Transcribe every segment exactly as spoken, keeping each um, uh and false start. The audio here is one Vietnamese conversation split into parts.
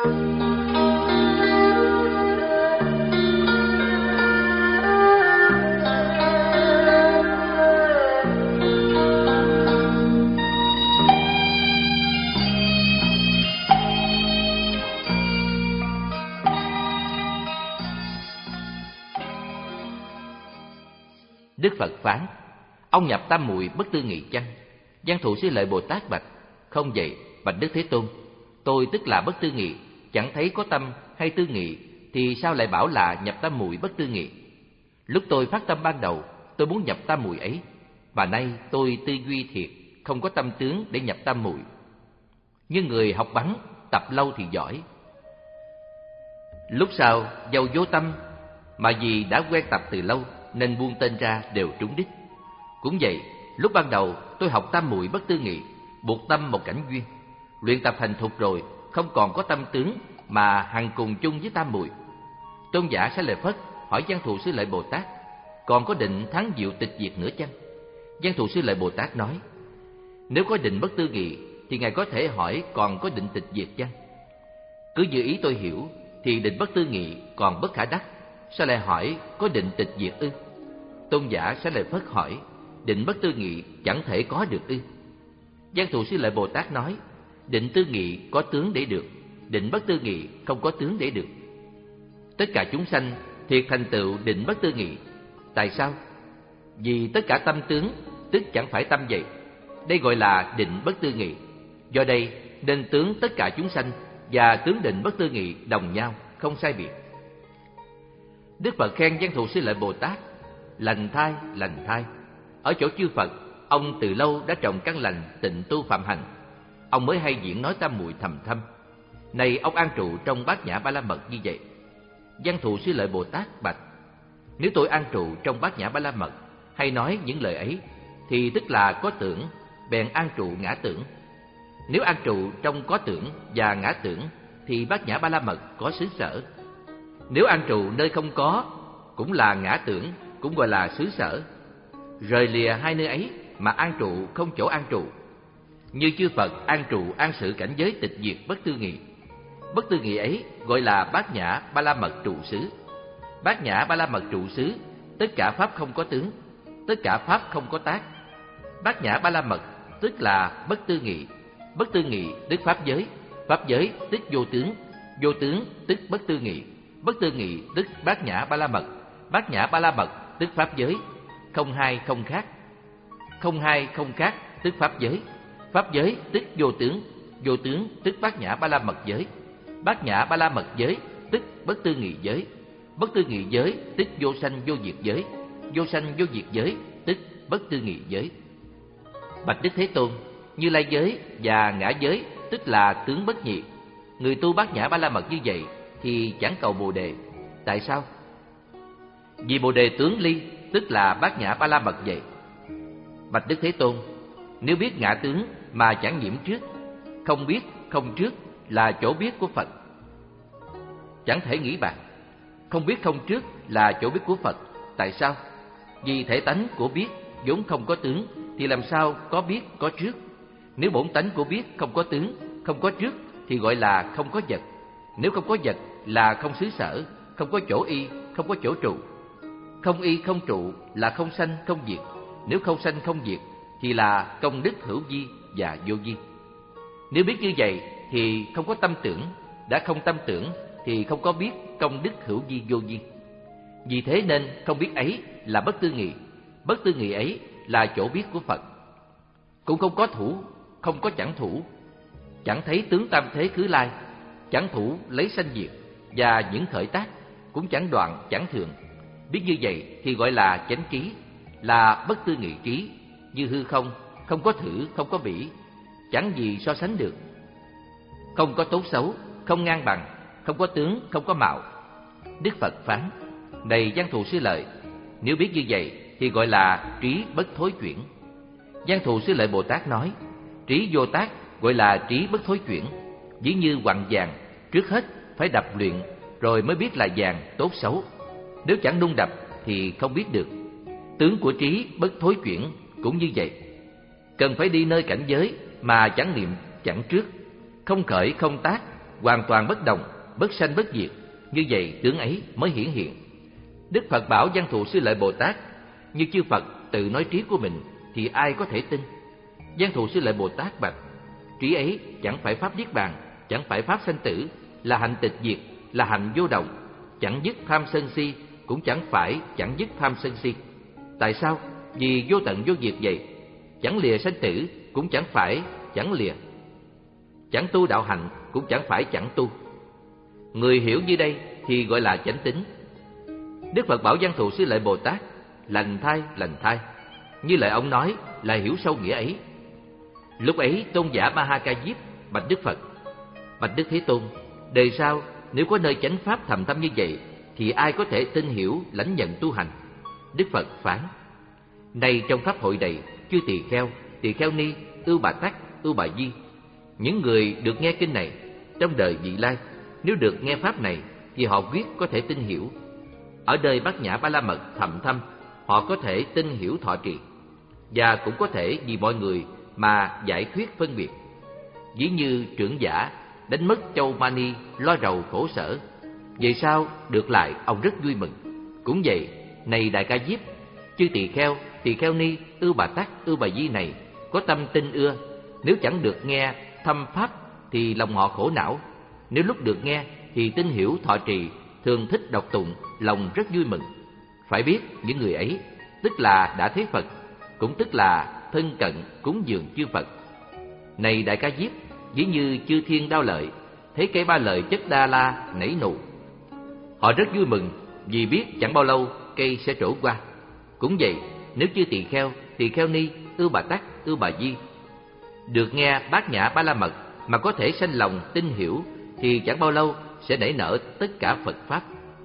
Đức Phật phán: ông nhập tam muội bất tư nghị chăng? Văn Thù Sư Lợi Bồ Tát bạch: không vậy, bạch Đức Thế Tôn. Tôi tức là bất tư nghị, chẳng thấy có tâm hay tư nghị, thì sao lại bảo là nhập tam muội bất tư nghị? Lúc tôi phát tâm ban đầu, tôi muốn nhập tam muội ấy, và nay tôi tư duy thiệt, không có tâm tướng để nhập tam muội. Như người học bắn, tập lâu thì giỏi, lúc sau dầu vô tâm, mà vì đã quen tập từ lâu nên buông tên ra đều trúng đích. Cũng vậy, lúc ban đầu tôi học tam muội bất tư nghị, buộc tâm một cảnh duyên, luyện tập thành thục rồi, không còn có tâm tướng mà hằng cùng chung với tam muội. Tôn giả Xá Lợi Phất hỏi Văn Thù Sư Lợi Bồ Tát: còn có định thắng diệu tịch diệt nữa chăng? Văn Thù Sư Lợi Bồ Tát nói: nếu có định bất tư nghị thì ngài có thể hỏi còn có định tịch diệt chăng? Cứ như ý tôi hiểu thì định bất tư nghị còn bất khả đắc, sao lại hỏi có định tịch diệt ư? Tôn giả Xá Lợi Phất hỏi: định bất tư nghị chẳng thể có được ư? Văn Thù Sư Lợi Bồ Tát nói: định tư nghị có tướng để được, định bất tư nghị không có tướng để được. Tất cả chúng sanh thiệt thành tựu định bất tư nghị. Tại sao? Vì tất cả tâm tướng, tức chẳng phải tâm vậy. Đây gọi là định bất tư nghị. Do đây nên tướng tất cả chúng sanh và tướng định bất tư nghị đồng nhau, không sai biệt. Đức Phật khen Văn Thù Sư Lợi Bồ Tát: lành thai, lành thai. Ở chỗ chư Phật, ông từ lâu đã trồng căn lành tịnh tu phạm hành. Ông mới hay diễn nói tam muội thầm thâm. Này ông an trụ trong Bát Nhã Ba La Mật như vậy. Văn Thù Sư Lợi Bồ Tát bạch: nếu tôi an trụ trong Bát Nhã Ba La Mật hay nói những lời ấy, thì tức là có tưởng, bèn an trụ ngã tưởng. Nếu an trụ trong có tưởng và ngã tưởng, thì Bát Nhã Ba La Mật có xứ sở. Nếu an trụ nơi không có, cũng là ngã tưởng, cũng gọi là xứ sở. Rời lìa hai nơi ấy mà an trụ không chỗ an trụ. Như chư Phật an trụ an sự cảnh giới tịch diệt bất tư nghị. Bất tư nghị ấy gọi là Bát Nhã Ba La Mật trụ xứ. Bát Nhã Ba La Mật trụ xứ, tất cả pháp không có tướng, tất cả pháp không có tác. Bát Nhã Ba La Mật tức là bất tư nghị. Bất tư nghị tức pháp giới, pháp giới tức vô tướng, vô tướng tức bất tư nghị, bất tư nghị tức Bát Nhã Ba La Mật, Bát Nhã Ba La Mật tức pháp giới. Không hai không khác, không hai không khác tức pháp giới, pháp giới tức vô tướng, vô tướng tức Bát Nhã Ba La Mật giới, Bát Nhã Ba La Mật giới tức bất tư nghị giới, bất tư nghị giới tức vô sanh vô diệt giới, vô sanh vô diệt giới tức bất tư nghị giới. Bạch Đức Thế Tôn, Như Lai giới và ngã giới tức là tướng bất nhị. Người tu Bát Nhã Ba La Mật như vậy thì chẳng cầu Bồ Đề. Tại sao? Vì Bồ Đề tướng ly, tức là Bát Nhã Ba La Mật vậy. Bạch Đức Thế Tôn, nếu biết ngã tướng mà chẳng nhiễm trước, không biết không trước là chỗ biết của Phật. Chẳng thể nghĩ bàn. Không biết không trước là chỗ biết của Phật. Tại sao? Vì thể tánh của biết vốn không có tướng, thì làm sao có biết có trước? Nếu bổn tánh của biết không có tướng, không có trước, thì gọi là không có vật. Nếu không có vật là không xứ sở, không có chỗ y, không có chỗ trụ. Không y không trụ là không sanh không diệt. Nếu không sanh không diệt thì là công đức hữu vi và vô vi. Nếu biết như vậy thì không có tâm tưởng. Đã không tâm tưởng thì không có biết công đức hữu vi vô vi. Vì thế nên không biết ấy là bất tư nghị. Bất tư nghị ấy là chỗ biết của Phật. Cũng không có thủ, không có chẳng thủ. Chẳng thấy tướng tam thế khứ lai, chẳng thủ lấy sanh diệt, và những khởi tác cũng chẳng đoạn chẳng thường. Biết như vậy thì gọi là chánh trí, là bất tư nghị trí, như hư không, không có thử, không có bỉ, chẳng gì so sánh được. Không có tốt xấu, không ngang bằng, không có tướng, không có mạo. Đức Phật phán: này Văn Thù Sư Lợi, nếu biết như vậy thì gọi là trí bất thối chuyển. Văn Thù Sư Lợi Bồ Tát nói: trí vô tác gọi là trí bất thối chuyển. Ví như quặng vàng, trước hết phải đập luyện rồi mới biết là vàng tốt xấu. Nếu chẳng nung đập thì không biết được. Tướng của trí bất thối chuyển cũng như vậy. Cần phải đi nơi cảnh giới mà chẳng niệm chẳng trước, không khởi không tác hoàn toàn bất động, bất sanh bất diệt, như vậy tướng ấy mới hiển hiện. Đức Phật bảo Văn Thù Sư Lợi Bồ Tát, như chư Phật tự nói trí của mình thì ai có thể tin? Văn Thù Sư Lợi Bồ Tát bạch: trí ấy chẳng phải pháp niết bàn, chẳng phải pháp sanh tử, là hạnh tịch diệt, là hạnh vô động, chẳng dứt tham sân si, cũng chẳng phải chẳng dứt tham sân si. Tại sao? Vì vô tận vô diệt vậy. Chẳng lìa sanh tử, cũng chẳng phải chẳng lìa. Chẳng tu đạo hạnh, cũng chẳng phải chẳng tu. Người hiểu như đây thì gọi là chánh tín. Đức Phật bảo Văn Thù Sư Lợi Bồ Tát: lành thay, lành thay. Như lời ông nói là hiểu sâu nghĩa ấy. Lúc ấy tôn giả Ma Ha Ca Diếp bạch Đức Phật: bạch Đức Thế Tôn, đời sau nếu có nơi chánh pháp thầm thâm như vậy thì ai có thể tin hiểu lãnh nhận tu hành? Đức Phật phán: này trong pháp hội này, chư tỳ kheo, tỳ kheo ni, ưu bà tắc, ưu bà di, những người được nghe kinh này trong đời vị lai, nếu được nghe pháp này thì họ quyết có thể tin hiểu. Ở đời Bát Nhã Ba La Mật thầm thâm, họ có thể tin hiểu thọ trì, và cũng có thể vì mọi người mà giải thuyết phân biệt. Ví như trưởng giả đánh mất châu mani lo rầu khổ sở, về sau được lại ông rất vui mừng. Cũng vậy, này Đại Ca Diếp, chư tỳ kheo, tỳ kheo ni, ưu bà tắc, ưu bà di này có tâm tin ưa, nếu chẳng được nghe thâm pháp thì lòng họ khổ não. Nếu lúc được nghe thì tin hiểu thọ trì, thường thích đọc tụng, lòng rất vui mừng. Phải biết những người ấy tức là đã thấy Phật, cũng tức là thân cận cúng dường chư Phật. Này Đại Ca Diếp, ví như chư thiên Đao Lợi thấy cây ba lợi chất đa la nảy nụ, họ rất vui mừng vì biết chẳng bao lâu cây sẽ trổ qua. Cũng vậy, nếu chư tỳ kheo, tỳ kheo ni, ưu bà tắc, ưu bà di được nghe Bát Nhã Ba La Mật mà có thể sanh lòng tin hiểu thì chẳng bao lâu sẽ nảy nở tất cả Phật pháp.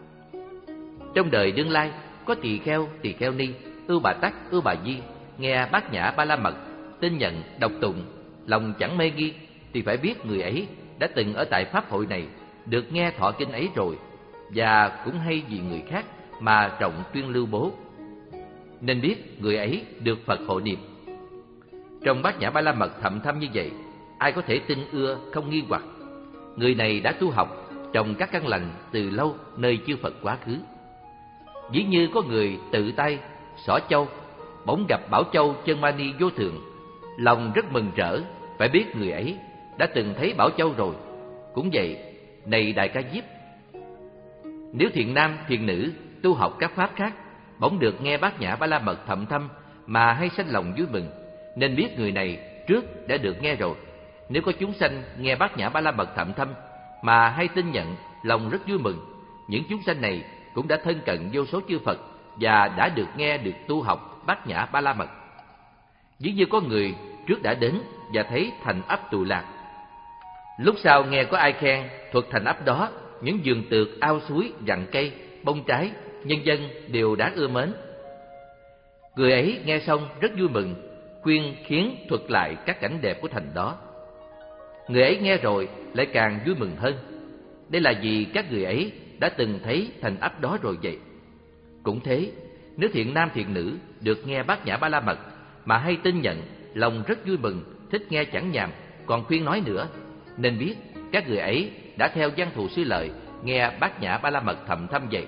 Trong đời đương lai, có tỳ kheo, tỳ kheo ni, ưu bà tắc, ưu bà di nghe Bát Nhã Ba La Mật, tin nhận, đọc tụng, lòng chẳng mê nghi, thì phải biết người ấy đã từng ở tại pháp hội này được nghe thọ kinh ấy rồi, và cũng hay vì người khác mà trọng tuyên lưu bố, nên biết người ấy được Phật hộ niệm. Trong Bát Nhã Ba La Mật thậm thâm như vậy, ai có thể tin ưa không nghi hoặc? Người này đã tu học trồng các căn lành từ lâu nơi chư Phật quá khứ. Ví như có người tự tay xỏ châu, bỗng gặp bảo châu chân mani vô thượng, lòng rất mừng rỡ, phải biết người ấy đã từng thấy bảo châu rồi. Cũng vậy, này Đại Ca Diếp, nếu thiện nam thiện nữ tu học các pháp khác, bỗng được nghe Bát Nhã Ba La Mật thậm thâm mà hay sanh lòng vui mừng, nên biết người này trước đã được nghe rồi. Nếu có chúng sanh nghe Bát Nhã Ba La Mật thậm thâm mà hay tin nhận, lòng rất vui mừng, những chúng sanh này cũng đã thân cận vô số chư Phật và đã được nghe được tu học Bát Nhã Ba La Mật. Ví như có người trước đã đến và thấy thành ấp Tù Lạc, lúc sau nghe có ai khen thuật thành ấp đó, những vườn tược, ao suối, rặng cây, bông trái, nhân dân đều đáng ưa mến. Người ấy nghe xong rất vui mừng, khuyên khiến thuật lại các cảnh đẹp của thành đó. Người ấy nghe rồi lại càng vui mừng hơn. Đây là vì các người ấy đã từng thấy thành ấp đó rồi vậy. Cũng thế, nếu thiện nam thiện nữ được nghe Bát Nhã Ba La Mật mà hay tin nhận, lòng rất vui mừng, thích nghe chẳng nhàm, còn khuyên nói nữa, nên biết các người ấy đã theo Văn Thù Sư Lợi nghe Bát Nhã Ba La Mật thậm thâm vậy.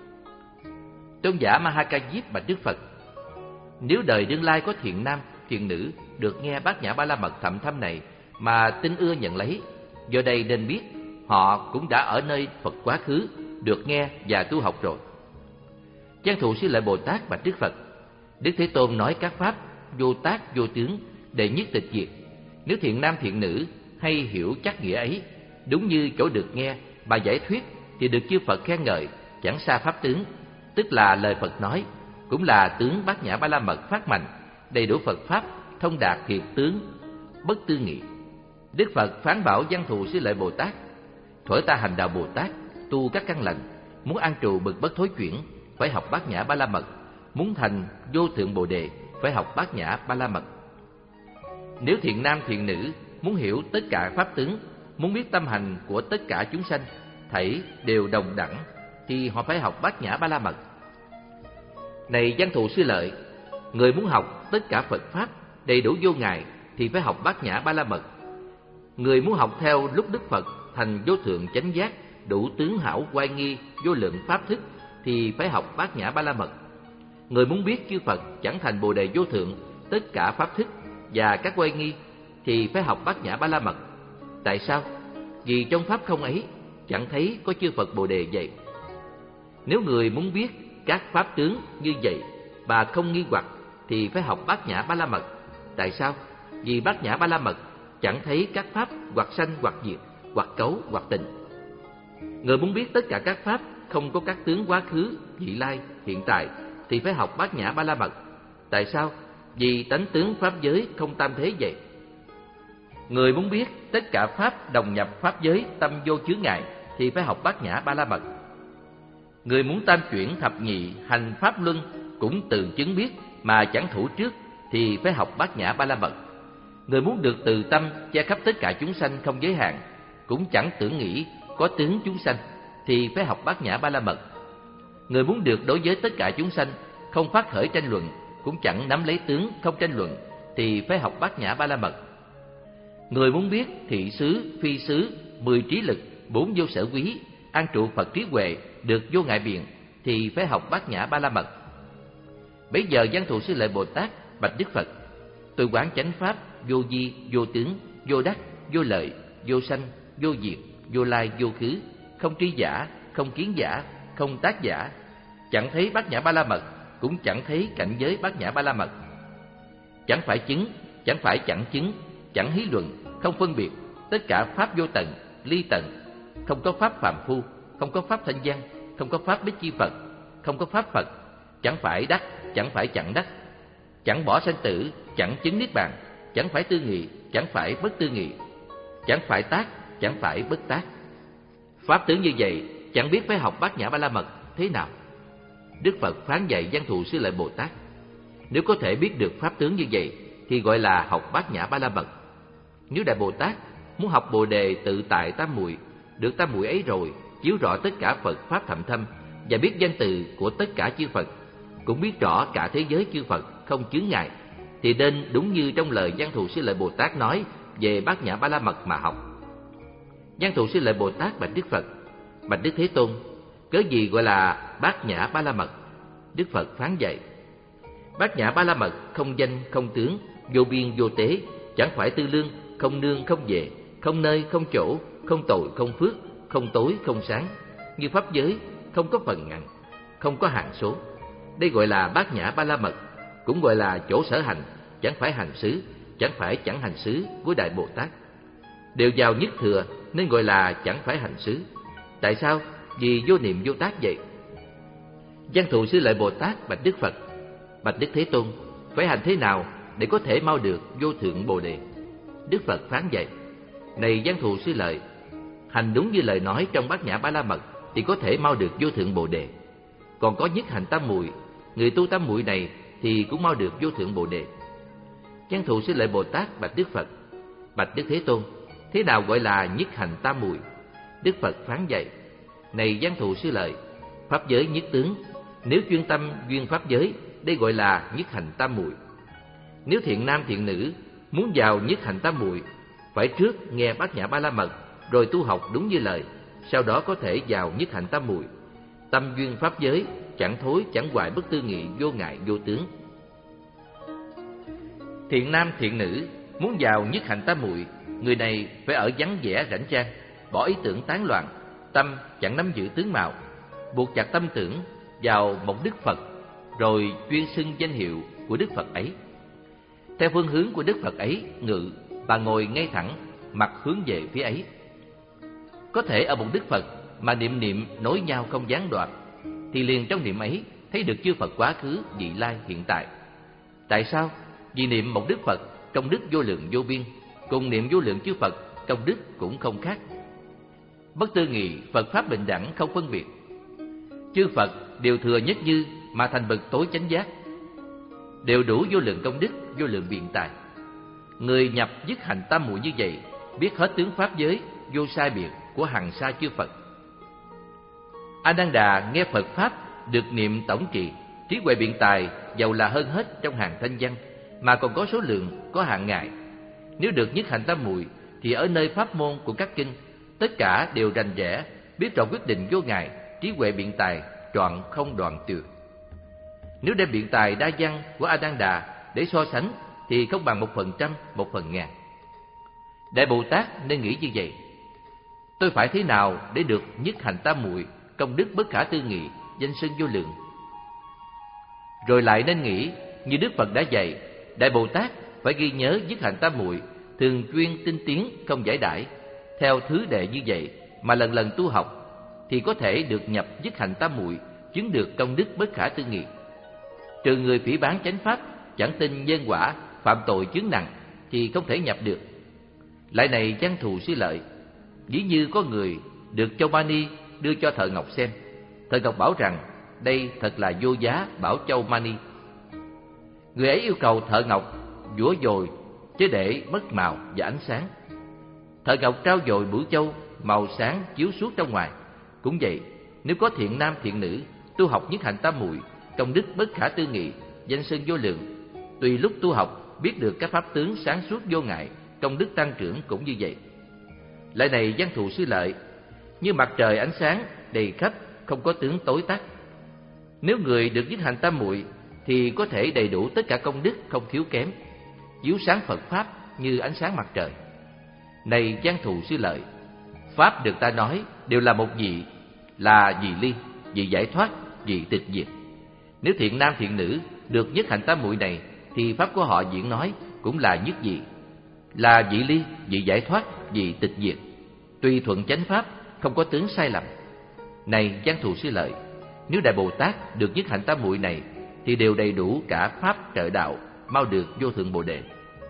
Tôn giả Ma Ha Ca Diếp bạch Đức Phật: nếu đời đương lai có thiện nam thiện nữ được nghe Bát Nhã Ba La Mật thậm thâm này mà tin ưa nhận lấy, do đây nên biết họ cũng đã ở nơi Phật quá khứ được nghe và tu học rồi. Văn Thù Sư Lợi Bồ Tát bạch Đức Phật: Đức Thế Tôn nói các pháp vô tác vô tướng, đệ nhất tịch diệt. Nếu thiện nam thiện nữ hay hiểu chắc nghĩa ấy, đúng như chỗ được nghe bà giải thuyết, thì được chư Phật khen ngợi, chẳng xa pháp tướng, tức là lời Phật nói, cũng là tướng Bát Nhã Ba La Mật phát mạnh, đầy đủ Phật pháp, thông đạt thiệt tướng, bất tư nghị. Đức Phật phán bảo Văn Thù Sư Lợi Bồ Tát: thuở ta hành đạo Bồ Tát, tu các căn lành, muốn an trụ bực bất thối chuyển, phải học Bát Nhã Ba La Mật. Muốn thành vô thượng Bồ Đề, phải học Bát Nhã Ba La Mật. Nếu thiện nam thiện nữ muốn hiểu tất cả pháp tướng, muốn biết tâm hành của tất cả chúng sanh thảy đều đồng đẳng, thì họ phải học Bát Nhã Ba La Mật. Này Văn Thù Sư Lợi, người muốn học tất cả Phật pháp đầy đủ vô ngại thì phải học Bát Nhã Ba La Mật. Người muốn học theo lúc Đức Phật thành vô thượng chánh giác, đủ tướng hảo oai nghi, vô lượng pháp thức thì phải học Bát Nhã Ba La Mật. Người muốn biết chư Phật chẳng thành Bồ Đề vô thượng, tất cả pháp thức và các oai nghi thì phải học Bát Nhã Ba La Mật. Tại sao? Vì trong pháp không ấy chẳng thấy có chư Phật Bồ Đề vậy. Nếu người muốn biết các pháp tướng như vậy và không nghi hoặc thì phải học Bát Nhã Ba La Mật. Tại sao? Vì Bát Nhã Ba La Mật chẳng thấy các pháp hoặc sanh hoặc diệt, hoặc cấu hoặc tịnh. Người muốn biết tất cả các pháp không có các tướng quá khứ, vị lai, hiện tại thì phải học Bát Nhã Ba La Mật. Tại sao? Vì tánh tướng pháp giới không tam thế vậy. Người muốn biết tất cả pháp đồng nhập pháp giới tâm vô chướng ngại thì phải học Bát Nhã Ba La Mật. Người muốn tam chuyển thập nhị hành pháp luân cũng từ chứng biết mà chẳng thủ trước thì phải học Bát Nhã Ba La Mật. Người muốn được từ tâm che khắp tất cả chúng sanh không giới hạn, cũng chẳng tưởng nghĩ có tướng chúng sanh thì phải học Bát Nhã Ba La Mật. Người muốn được đối với tất cả chúng sanh không phát khởi tranh luận, cũng chẳng nắm lấy tướng không tranh luận thì phải học Bát Nhã Ba La Mật. Người muốn biết thị xứ, phi xứ, mười trí lực, bốn vô sở quý, an trụ Phật trí huệ, được vô ngại biện thì phải học Bát Nhã Ba La Mật. Bấy giờ Văn Thù Sư Lợi Bồ Tát bạch Đức Phật: tôi quán chánh pháp vô vi, vô tướng, vô đắc, vô lợi, vô sanh, vô diệt, vô lai, vô khứ, không tri giả, không kiến giả, không tác giả, chẳng thấy Bát Nhã Ba La Mật, cũng chẳng thấy cảnh giới Bát Nhã Ba La Mật. Chẳng phải chứng, chẳng phải chẳng chứng, chẳng hí luận, không phân biệt, tất cả pháp vô tận, ly tận, không có pháp phàm phu, không có pháp thanh văn, không có pháp bích chi Phật, không có pháp Phật, chẳng phải đắc, chẳng phải chẳng đắc, chẳng bỏ sanh tử, chẳng chứng niết bàn, chẳng phải tư nghị, chẳng phải bất tư nghị, chẳng phải tác, chẳng phải bất tác. Pháp tướng như vậy chẳng biết phải học Bát Nhã Ba La Mật thế nào. Đức Phật phán dạy Văn Thù Sư Lợi Bồ Tát: nếu có thể biết được pháp tướng như vậy thì gọi là học Bát Nhã Ba La Mật. Nếu Đại Bồ Tát muốn học Bồ Đề tự tại tam muội, được tam muội ấy rồi, chiếu rõ tất cả Phật pháp thậm thâm và biết danh từ của tất cả chư Phật, cũng biết rõ cả thế giới chư Phật không chướng ngại, thì nên đúng như trong lời Văn Thù Sư Lợi Bồ Tát nói về Bát Nhã Ba La Mật mà học. Văn Thù Sư Lợi Bồ Tát bạch Đức Phật: bạch Đức Thế Tôn, cớ gì gọi là Bát Nhã Ba La Mật? Đức Phật phán dạy: Bát Nhã Ba La Mật không danh không tướng, vô biên vô tế, chẳng phải tư lương, không nương không về, không nơi không chỗ, không tội không phước, không tối không sáng, như pháp giới, không có phần ngăn, không có hạn số. Đây gọi là Bát Nhã Ba La Mật, cũng gọi là chỗ sở hành, chẳng phải hành xứ, chẳng phải chẳng hành xứ của Đại Bồ Tát. Đều vào nhất thừa nên gọi là chẳng phải hành xứ. Tại sao? Vì vô niệm vô tác vậy. Văn Thù Sư Lợi Bồ Tát bạch Đức Phật: bạch Đức Thế Tôn, phải hành thế nào để có thể mau được vô thượng Bồ Đề? Đức Phật phán dạy: này Văn Thù Sư Lợi, hành đúng như lời nói trong Bát Nhã Ba La Mật thì có thể mau được vô thượng Bồ Đề. Còn có nhất hành tam muội, người tu tam muội này thì cũng mau được vô thượng Bồ Đề. Văn Thù Sư Lợi Bồ Tát bạch Đức Phật: bạch Đức Thế Tôn, thế nào gọi là nhất hành tam muội? Đức Phật phán dạy: này Văn Thù Sư Lợi, pháp giới nhất tướng, nếu chuyên tâm duyên pháp giới, đây gọi là nhất hành tam muội. Nếu thiện nam thiện nữ muốn vào nhất hành tam muội, phải trước nghe Bát Nhã Ba La Mật rồi tu học đúng như lời, sau đó có thể vào nhất hành tam muội. Tâm duyên pháp giới, chẳng thối chẳng hoại, bất tư nghị, vô ngại vô tướng. Thiện nam thiện nữ muốn vào nhất hành tam muội, người này phải ở vắng vẻ rảnh rang, bỏ ý tưởng tán loạn, tâm chẳng nắm giữ tướng mạo, buộc chặt tâm tưởng vào một Đức Phật, rồi chuyên xưng danh hiệu của Đức Phật ấy. Theo phương hướng của Đức Phật ấy ngự và ngồi ngay thẳng, mặt hướng về phía ấy. Có thể ở một Đức Phật mà niệm niệm nối nhau không gián đoạn, thì liền trong niệm ấy thấy được chư Phật quá khứ, vị lai, hiện tại. Tại sao? Vì niệm một Đức Phật trong đức vô lượng vô biên, cùng niệm vô lượng chư Phật trong đức cũng không khác. Bất tư nghị, Phật pháp bình đẳng, không phân biệt. Chư Phật đều thừa nhất như mà thành bậc tối chánh giác, đều đủ vô lượng công đức, vô lượng biện tài. Người nhập dứt hành tam muội như vậy, biết hết tướng pháp giới vô sai biệt của hằng sa chư Phật. A Nan Đà nghe Phật pháp được niệm tổng trì, trí huệ biện tài dầu là hơn hết trong hàng thanh văn, mà còn có số lượng, có hạn ngại. Nếu được nhất hành tam muội thì ở nơi pháp môn của các kinh, tất cả đều rành rẽ, biết rõ quyết định vô ngại, trí huệ biện tài, trọn không đoạn tuyệt. Nếu đem biện tài đa văn của A Nan Đà để so sánh thì không bằng một phần trăm, một phần ngàn. Đại Bồ Tát nên nghĩ như vậy: tôi phải thế nào để được nhất hành tam muội, công đức bất khả tư nghị, danh xưng vô lượng? Rồi lại nên nghĩ như Đức Phật đã dạy, Đại Bồ Tát phải ghi nhớ nhất hành tam muội, thường chuyên tinh tiến không giải đãi. Theo thứ đệ như vậy mà lần lần tu học thì có thể được nhập nhất hành tam muội, chứng được công đức bất khả tư nghị. Trừ người phỉ báng chánh pháp, chẳng tin nhân quả, phạm tội chướng nặng thì không thể nhập được. Lại này văn thù sư lợi, ví như có người được Châu Mani đưa cho Thợ Ngọc xem. Thợ Ngọc bảo rằng đây thật là vô giá bảo Châu Mani. Người ấy yêu cầu Thợ Ngọc vũa dồi chứ để mất màu và ánh sáng. Thợ Ngọc trao dồi bửu châu, màu sáng chiếu suốt trong ngoài. Cũng vậy, nếu có thiện nam thiện nữ tu học nhất hành tam muội, công đức bất khả tư nghị, danh xưng vô lượng, tùy lúc tu học biết được các pháp tướng sáng suốt vô ngại, công đức tăng trưởng cũng như vậy. Lại này văn thù sư lợi, như mặt trời ánh sáng đầy khắp, không có tướng tối tắt. Nếu người được nhất hành tam muội thì có thể đầy đủ tất cả công đức không thiếu kém, chiếu sáng Phật pháp như ánh sáng mặt trời. Này văn thù sư lợi, pháp được ta nói đều là một vị, là vị ly, vị giải thoát, vị tịch diệt. Nếu thiện nam thiện nữ được nhất hành tam muội này thì pháp của họ diễn nói cũng là nhất vị, là vị ly, vị giải thoát, vị tịch diệt, tùy thuận chánh pháp, không có tướng sai lầm. Này văn thù sư lợi, nếu Đại Bồ Tát được nhất hạnh tam muội này thì đều đầy đủ cả pháp trợ đạo, mau được vô thượng Bồ đề.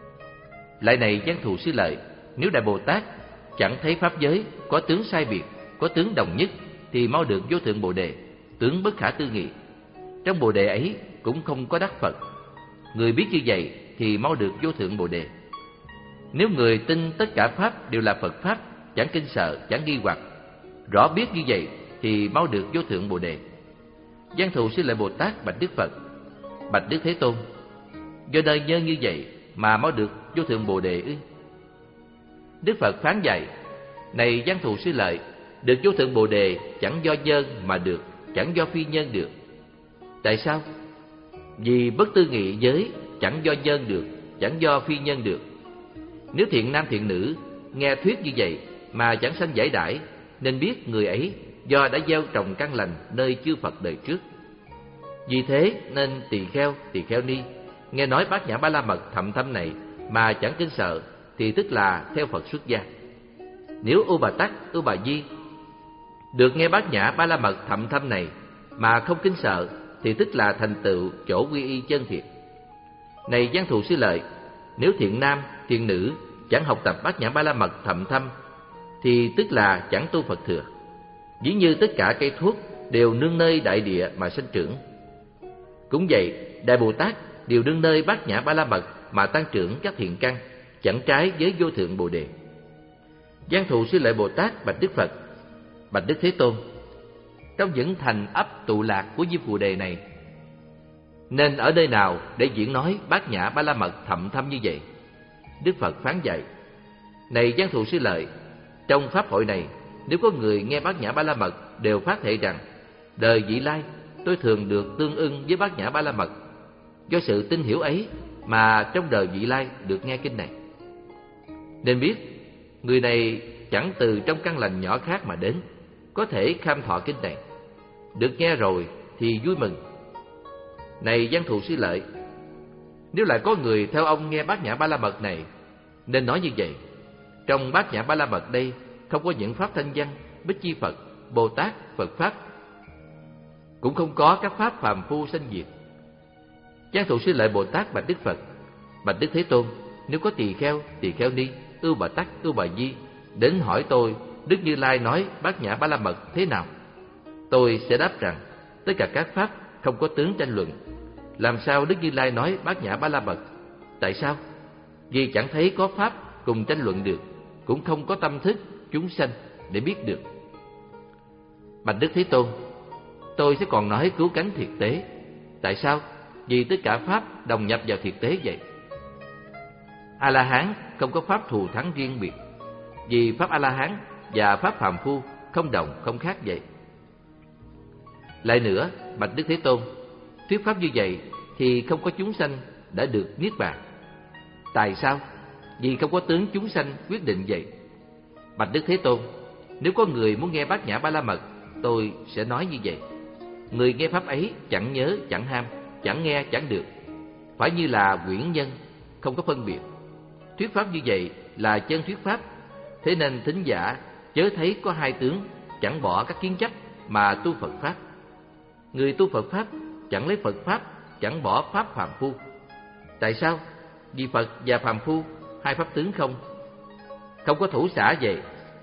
Lại này văn thù sư lợi, nếu Đại Bồ Tát chẳng thấy pháp giới có tướng sai biệt, có tướng đồng nhất thì mau được vô thượng Bồ đề, tướng bất khả tư nghị. Trong Bồ đề ấy cũng không có đắc Phật. Người biết như vậy thì mau được vô thượng Bồ đề. Nếu người tin tất cả pháp đều là Phật pháp, chẳng kinh sợ, chẳng nghi hoặc, rõ biết như vậy thì mau được vô thượng Bồ đề. Văn thù sư lợi Bồ Tát bạch Đức Phật: bạch Đức Thế Tôn, do đời nhân như vậy mà mau được vô thượng Bồ đề ư? Đức Phật phán dạy: này văn thù sư lợi, được vô thượng Bồ đề chẳng do nhân mà được, chẳng do phi nhân được. Tại sao? Vì bất tư nghị giới chẳng do nhân được, chẳng do phi nhân được. Nếu thiện nam thiện nữ nghe thuyết như vậy mà chẳng sanh giải đãi, nên biết người ấy do đã gieo trồng căn lành nơi chư Phật đời trước. Vì thế nên tỳ kheo, tỳ kheo ni nghe nói bát nhã ba la mật thậm thâm này mà chẳng kinh sợ thì tức là theo Phật xuất gia. Nếu U Bà Tắc, U Bà Di được nghe bát nhã ba la mật thậm thâm này mà không kinh sợ thì tức là thành tựu chỗ quy y chân thiệt. Này văn thù sư lợi, nếu thiện nam thiện nữ chẳng học tập bát nhã ba la mật thậm thâm thì tức là chẳng tu Phật thừa. Ví như tất cả cây thuốc đều nương nơi đại địa mà sinh trưởng. Cũng vậy, Đại Bồ Tát đều nương nơi bát nhã ba la mật mà tăng trưởng các thiện căn, chẳng trái với vô thượng Bồ đề. Văn thù sư lợi Bồ Tát bạch Đức Phật: bạch Đức Thế Tôn, trong những thành ấp tụ lạc của Diêm Phù Đề này, nên ở nơi nào để diễn nói bát nhã ba la mật thậm thâm như vậy? Đức Phật phán dạy: này văn thù sư lợi, trong pháp hội này, nếu có người nghe bát nhã ba la mật đều phát thệ rằng đời vị lai tôi thường được tương ưng với bát nhã ba la mật, do sự tin hiểu ấy mà trong đời vị lai được nghe kinh này. Nên biết người này chẳng từ trong căn lành nhỏ khác mà đến, có thể kham thọ kinh này, được nghe rồi thì vui mừng. Này văn thù sư lợi, nếu lại có người theo ông nghe bát nhã ba la mật này, nên nói như vậy: trong bát nhã ba la mật đây không có những pháp thanh văn, bích chi Phật, Bồ Tát, Phật pháp, cũng không có các pháp phàm phu sanh diệt. Văn thù sư lợi Bồ Tát bạch Đức Phật: bạch Đức Thế Tôn, nếu có tỳ kheo, tỳ kheo ni, Ưu Bà Tắc, Ưu Bà Di đến hỏi tôi Đức Như Lai nói bát nhã ba la mật thế nào, tôi sẽ đáp rằng tất cả các pháp không có tướng tranh luận. Làm sao Đức Như Lai nói bát nhã ba la mật? Tại sao? Vì chẳng thấy có pháp cùng tranh luận được, cũng không có tâm thức chúng sanh để biết được. Bạch Đức Thế Tôn, tôi sẽ còn nói cứu cánh thiệt tế. Tại sao? Vì tất cả pháp đồng nhập vào thiệt tế vậy. A La Hán không có pháp thù thắng riêng biệt, vì pháp A La Hán và pháp phàm phu không đồng không khác vậy. Lại nữa, bạch Đức Thế Tôn, thuyết pháp như vậy thì không có chúng sanh đã được niết bàn. Tại sao? Vì không có tướng chúng sanh quyết định vậy. Bạch Đức Thế Tôn, nếu có người muốn nghe Bát Nhã Ba La Mật, tôi sẽ nói như vậy. Người nghe pháp ấy chẳng nhớ chẳng ham, chẳng nghe chẳng được, phải như là quyển nhân, không có phân biệt. Thuyết pháp như vậy là chân thuyết pháp. Thế nên thính giả chớ thấy có hai tướng, chẳng bỏ các kiến chấp mà tu Phật pháp. Người tu Phật pháp chẳng lấy Phật pháp, chẳng bỏ pháp phàm phu. Tại sao? Vì Phật và phàm phu hai pháp tướng không, không có thủ xả vậy.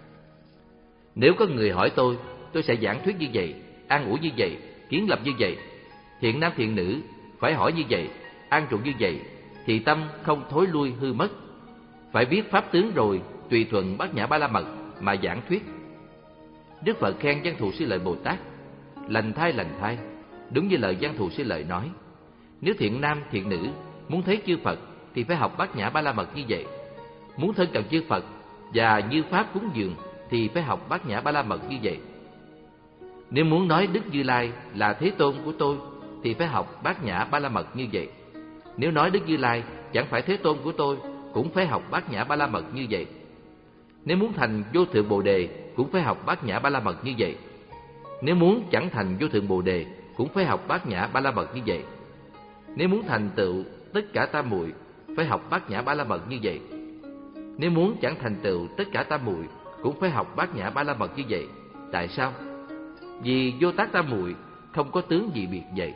Nếu có người hỏi tôi, tôi sẽ giảng thuyết như vậy, an ủi như vậy, kiến lập như vậy. Thiện nam thiện nữ phải hỏi như vậy, an trụ như vậy, thì tâm không thối lui hư mất. Phải biết pháp tướng rồi, tùy thuận Bát Nhã Ba La Mật mà giảng thuyết. Đức Phật khen Văn Thù Sư Lợi Bồ Tát, lành thai lành thai, đúng như lời Văn Thù Sư Lợi nói. Nếu thiện nam thiện nữ muốn thấy chư Phật thì phải học Bát Nhã Ba La Mật như vậy. Muốn thân cận chư Phật và như pháp cúng dường thì phải học Bát Nhã Ba La Mật như vậy. Nếu muốn nói Đức Như Lai là Thế Tôn của tôi thì phải học Bát Nhã Ba La Mật như vậy. Nếu nói Đức Như Lai chẳng phải Thế Tôn của tôi cũng phải học Bát Nhã Ba La Mật như vậy. Nếu muốn thành Vô Thượng Bồ Đề cũng phải học Bát Nhã Ba La Mật như vậy. Nếu muốn chẳng thành Vô Thượng Bồ Đề cũng phải học Bát Nhã Ba La Mật như vậy. Nếu muốn thành tựu tất cả tam muội phải học Bát Nhã Ba La Mật như vậy. Nếu muốn chẳng thành tựu tất cả tam muội cũng phải học Bát Nhã Ba La Mật như vậy. Tại sao? Vì vô tác tam muội không có tướng gì biệt vậy.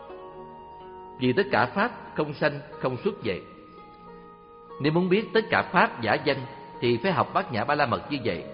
Vì tất cả pháp không sanh không xuất vậy. Nếu muốn biết tất cả pháp giả danh thì phải học Bát Nhã Ba La Mật như vậy.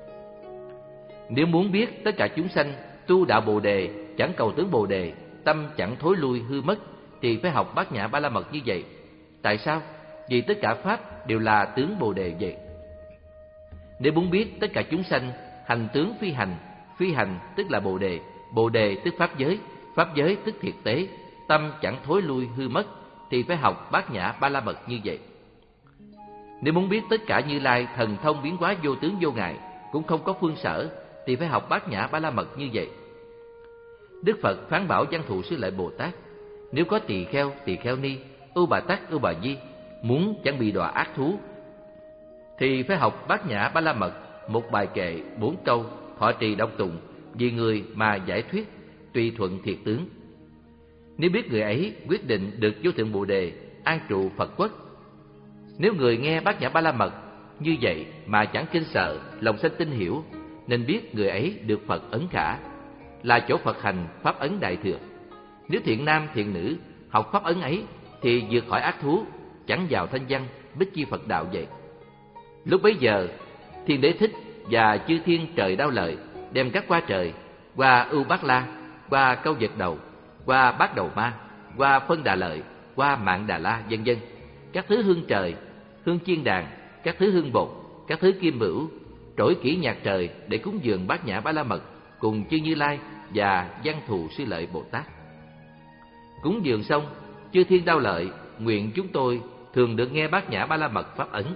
Nếu muốn biết tất cả chúng sanh tu đạo Bồ Đề chẳng cầu tướng Bồ Đề, tâm chẳng thối lui hư mất thì phải học Bát Nhã Ba La Mật như vậy. Tại sao? Vì tất cả pháp đều là tướng Bồ Đề vậy. Nếu muốn biết tất cả chúng sanh hành tướng phi hành, phi hành tức là Bồ Đề, Bồ Đề tức pháp giới, pháp giới tức thiệt tế, tâm chẳng thối lui hư mất thì phải học Bát Nhã Ba La Mật như vậy. Nếu muốn biết tất cả Như Lai thần thông biến hóa vô tướng vô ngại, cũng không có phương sở thì phải học Bát Nhã Ba La Mật như vậy. Đức Phật phán bảo Văn Thù Sư Lợi Bồ Tát, nếu có tỳ kheo, tỳ kheo ni, ưu bà tắc, ưu bà di muốn chẳng bị đọa ác thú thì phải học Bát Nhã Ba La Mật, một bài kệ, bốn câu, thọ trì đọc tụng, vì người mà giải thuyết, tùy thuận thiệt tướng. Nếu biết người ấy quyết định được vô thượng Bồ Đề, an trụ Phật quốc. Nếu người nghe Bát Nhã Ba La Mật như vậy mà chẳng kinh sợ, lòng sanh tin hiểu, nên biết người ấy được Phật ấn khả, là chỗ Phật hành pháp ấn đại thừa. Nếu thiện nam thiện nữ học pháp ấn ấy thì vượt khỏi ác thú, chẳng vào thanh văn bích chi Phật đạo vậy. Lúc bấy giờ, Thiên Đế Thích và chư thiên trời Đao Lợi đem các qua trời, qua Ưu Bát La, qua Câu Vật Đầu, qua Bát Đầu Ma, qua Phân Đà Lợi, qua Mạng Đà La, vân vân, các thứ hương trời, hương chiên đàn, các thứ hương bột, các thứ kim bửu, trỗi kỹ nhạc trời để cúng dường Bát Nhã Ba La Mật cùng chư Như Lai và Văn Thù Sư Lợi Bồ Tát. Cúng dường xong, chư thiên Đao Lợi nguyện chúng tôi thường được nghe Bát Nhã Ba La Mật pháp ấn.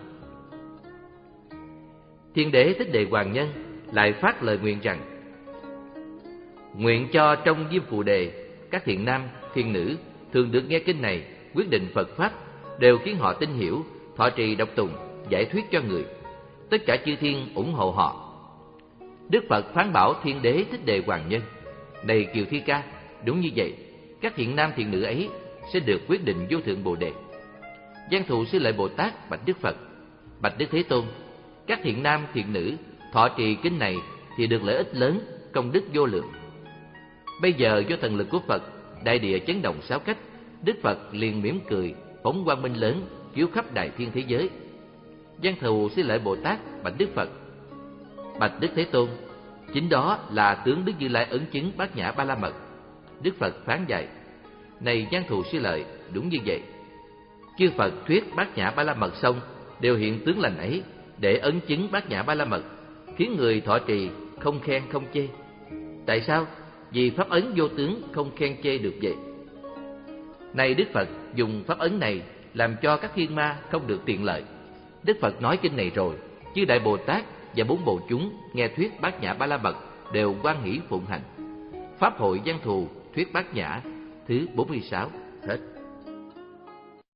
Thiên Đế Thích Đề Hoàng Nhân lại phát lời nguyện rằng: nguyện cho trong Diêm Phù Đề, các thiện nam thiện nữ thường được nghe kinh này, quyết định Phật pháp, đều khiến họ tin hiểu, thọ trì đọc tùng, giải thuyết cho người. Tất cả chư thiên ủng hộ họ. Đức Phật phán bảo Thiên Đế Thích Đề Hoàng Nhân: này Kiều Thi Ca, đúng như vậy, các thiện nam thiện nữ ấy sẽ được quyết định vô thượng Bồ Đề. Văn Thù Sư Lợi Bồ Tát bạch Đức Phật: bạch Đức Thế Tôn, các thiện nam thiện nữ thọ trì kinh này thì được lợi ích lớn, công đức vô lượng. Bây giờ do thần lực của Phật, đại địa chấn động sáu cách, Đức Phật liền mỉm cười, phóng quang minh lớn chiếu khắp đại thiên thế giới. Văn Thù Sư Lợi Bồ Tát bạch Đức Phật: bạch Đức Thế Tôn, chính đó là tướng Đức Như Lai ấn chứng Bát Nhã Ba La Mật. Đức Phật phán dạy: này Văn Thù Sư Lợi, đúng như vậy. Chư Phật thuyết Bát Nhã Ba La Mật xong, đều hiện tướng lành ấy để ấn chứng Bát Nhã Ba La Mật, khiến người thọ trì không khen không chê. Tại sao? Vì pháp ấn vô tướng không khen chê được vậy. Này Đức Phật dùng pháp ấn này làm cho các thiên ma không được tiện lợi. Đức Phật nói kinh này rồi, chư Đại Bồ Tát và bốn bộ chúng nghe thuyết Bát Nhã Ba La Mật đều hoan hỷ phụng hành. Pháp hội Văn Thù thuyết Bát Nhã thứ bốn mươi sáu hết.